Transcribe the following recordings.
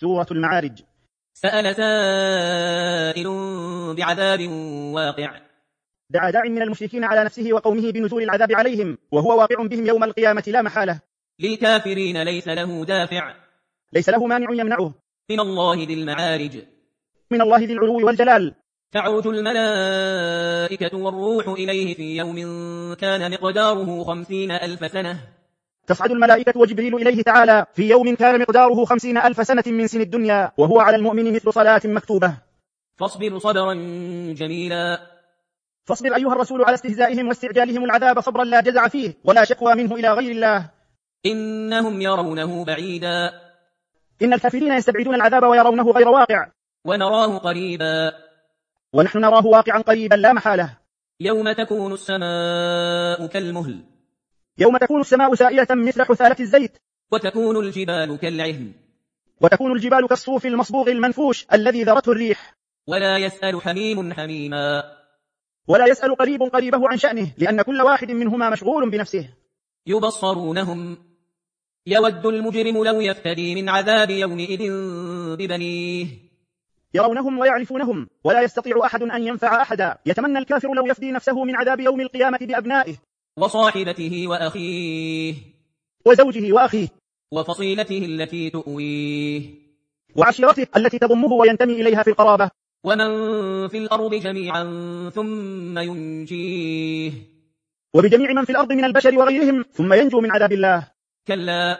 سورة المعارج. سأل سائل بعذاب واقع. دعا داع من المشركين على نفسه وقومه بنزول العذاب عليهم، وهو واقع بهم يوم القيامة لا محالة. للكافرين ليس له دافع، ليس له مانع يمنعه من الله ذي المعارج، من الله ذي العلو والجلال. تعرج الملائكة والروح إليه في يوم كان مقداره 50,000 سنة. تصعد الملائكة وجبريل إليه تعالى في يوم كان مقداره 50,000 سنة من سن الدنيا، وهو على المؤمن مثل صلاة مكتوبة. فاصبر صبرا جميلا. فاصبر أيها الرسول على استهزائهم واستعجالهم العذاب صبرا لا جزع فيه ولا شكوى منه إلى غير الله. إنهم يرونه بعيدا، إن الكافرين يستبعدون العذاب ويرونه غير واقع، ونراه قريبا، ونحن نراه واقعا قريبا لا محالة. يوم تكون السماء كالمهل، يوم تكون السماء سائلة مثل حثالة الزيت، وتكون الجبال كالعهن، وتكون الجبال كالصوف المصبوغ المنفوش الذي ذرته الريح. ولا يسأل حميم حميما، ولا يسأل قريب قريبه عن شأنه، لأن كل واحد منهما مشغول بنفسه. يبصرونهم، يود المجرم لو يفتدي من عذاب يومئذ ببنيه. يرونهم ويعرفونهم، ولا يستطيع أحد أن ينفع أحدا. يتمنى الكافر لو يفدي نفسه من عذاب يوم القيامة بأبنائه، وصاحبته وأخيه، وزوجه وأخيه، وفصيلته التي تؤويه، وعشيرته التي تضمه وينتمي إليها في القرابة، ومن في الأرض جميعا ثم ينجيه، وبجميع من في الأرض من البشر وغيرهم ثم ينجو من عذاب الله. كلا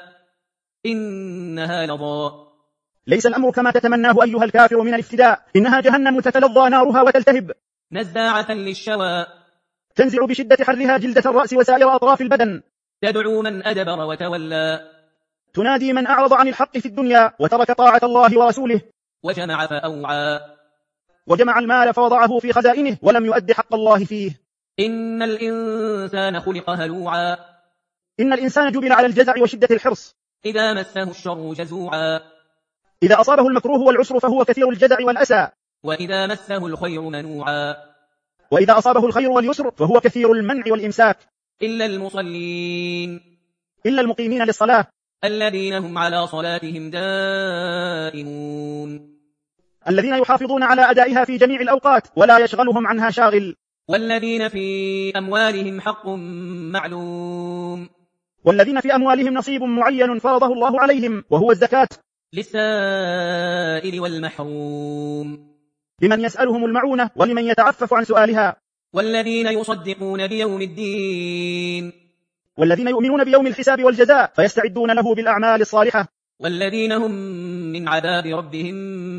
إنها لظى. ليس الأمر كما تتمناه أيها الكافر من الافتداء، إنها جهنم تتلظى نارها وتلتهب، نزاعة للشوى، تنزع بشدة حرها جلدة الرأس وسائر أطراف البدن، تدعو من أدبر وتولى، تنادي من أعرض عن الحق في الدنيا وترك طاعة الله ورسوله، وجمع فأوعى، وجمع المال فوضعه في خزائنه ولم يؤد حق الله فيه. إن الإنسان خلق هلوعا، إن الإنسان جبل على الجزع وشدة الحرص، إذا مسه الشر جزوعا، إذا أصابه المكروه والعسر فهو كثير الجزع والأسى، وإذا مسه الخير منوعا، وإذا أصابه الخير واليسر فهو كثير المنع والإمساك. إلا المصلين، إلا المقيمين للصلاة، الذين هم على صلاتهم دائمون، الذين يحافظون على أدائها في جميع الأوقات ولا يشغلهم عنها شاغل، والذين في أموالهم حق معلوم، والذين في أموالهم نصيب معين فرضه الله عليهم وهو الزكاة، للسائل والمحروم، لمن يسألهم المعونة ولمن يتعفف عن سؤالها، والذين يصدقون بيوم الدين، والذين يؤمنون بيوم الحساب والجزاء فيستعدون له بالأعمال الصالحة، والذين هم من عذاب ربهم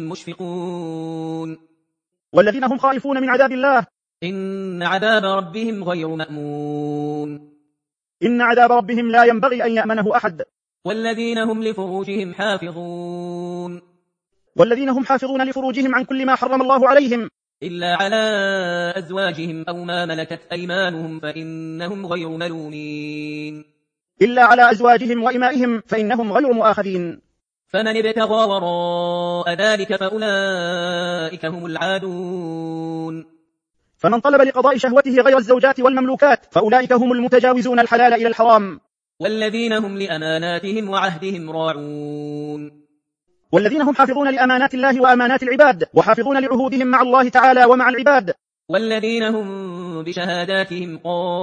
مشفقون، والذين هم خائفون من عذاب الله. إن عذاب ربهم غير مأمون، إن عذاب ربهم لا ينبغي أن يأمنه أحد. والذين هم لفروجهم حافظون، والذين هم حافظون لفروجهم عن كل ما حرم الله عليهم، إلا على أزواجهم أو ما ملكت أيمانهم فإنهم غير ملومين، إلا على أزواجهم وإمائهم فإنهم غير مؤاخذين. فمن ابتغى وراء ذلك فأولئك هم العادون، فمن طلب لقضاء شهوته غير الزوجات والمملوكات فأولئك هم المتجاوزون الحلال إلى الحرام. والذين هم لأماناتهم وعهدهم راعون، والذين هم حافظون لأمانات الله وأمانات العباد وحافظون لعهودهم مع الله تعالى ومع العباد. والذين هم بشهاداتهم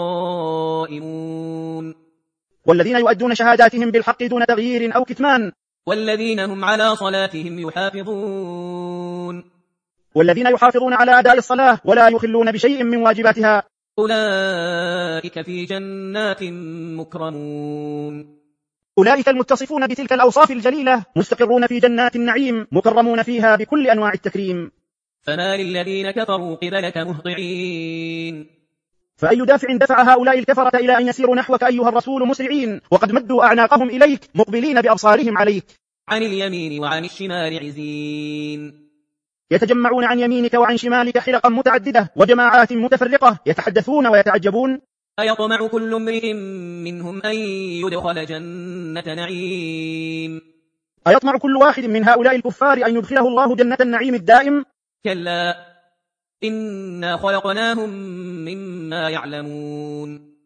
قائمون، والذين يؤدون شهاداتهم بالحق دون تغيير أو كتمان. والذين هم على صلاتهم يحافظون، والذين يحافظون على أداء الصلاة ولا يخلون بشيء من واجباتها. أولئك في جنات مكرمون، أولئك المتصفون بتلك الأوصاف الجليلة مستقرون في جنات النعيم مكرمون فيها بكل أنواع التكريم. فما للذين كفروا قبلك مهطعين، فأي دافع دفع هؤلاء الكفرة إلى أن يسيروا نحوك أيها الرسول مسرعين وقد مدوا أعناقهم إليك مقبلين بأبصارهم عليك؟ عن اليمين وعن الشمال عزين، يتجمعون عن يمينك وعن شمالك حلقا متعددة وجماعات متفرقة يتحدثون ويتعجبون. أيطمع كل امرئ منهم أن يدخل جنة نعيم، أيطمع كل واحد من هؤلاء الكفار أن يدخله الله جنة النعيم الدائم؟ كلا، إنا خلقناهم مما يعلمون،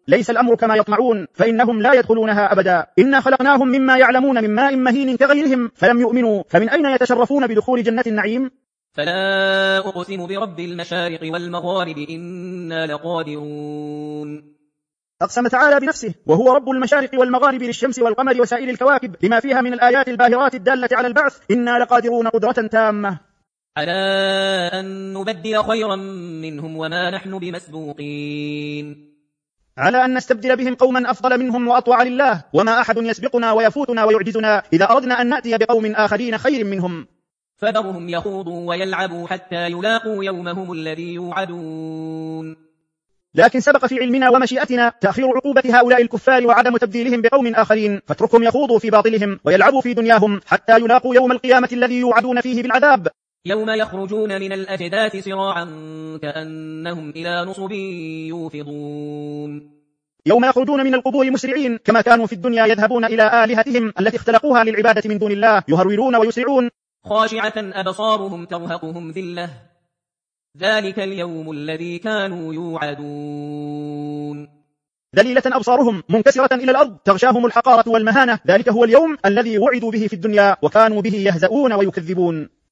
ليس الأمر كما يطمعون، فإنهم لا يدخلونها أبدا. إنا خلقناهم مما يعلمون من ماء مهين كغيرهم فلم يؤمنوا، فمن أين يتشرفون بدخول جنة النعيم؟ فلا أقسم برب المشارق والمغارب إنا لقادرون. أقسم تعالى بنفسه وهو رب المشارق والمغارب للشمس والقمر وسائر الكواكب لما فيها من الآيات الباهرات الدالة على البعث، إنا لقادرون قدرة تامة على أن نبدل خيرا منهم وما نحن بمسبوقين. على أن نستبدل بهم قوما أفضل منهم وأطوع لله، وما أحد يسبقنا ويفوتنا ويعجزنا إذا أردنا أن نأتي بقوم آخرين خير منهم. فذرهم يخوضوا ويلعبوا حتى يلاقوا يومهم الذي يوعدون. لكن سبق في علمنا ومشيئتنا تأخير عقوبة هؤلاء الكفار وعدم تبديلهم بقوم آخرين، فاتركهم يخوضوا في باطلهم ويلعبوا في دنياهم حتى يلاقوا يوم القيامة الذي يوعدون فيه بالعذاب، يوم يخرجون من الأجداث سراعا كأنهم إلى نصب يوفضون. يوم يخرجون من القبور مسرعين كما كانوا في الدنيا يذهبون إلى آلهتهم التي اختلقوها للعبادة من دون الله، يهرولون ويسرعون خاشعة أبصارهم ترهقهم ذلة ذلك اليوم الذي كانوا يوعدون. ذليلة أبصارهم منكسرة إلى الأرض تغشاهم الحقارة والمهانة، ذلك هو اليوم الذي وعدوا به في الدنيا وكانوا به يهزؤون ويكذبون.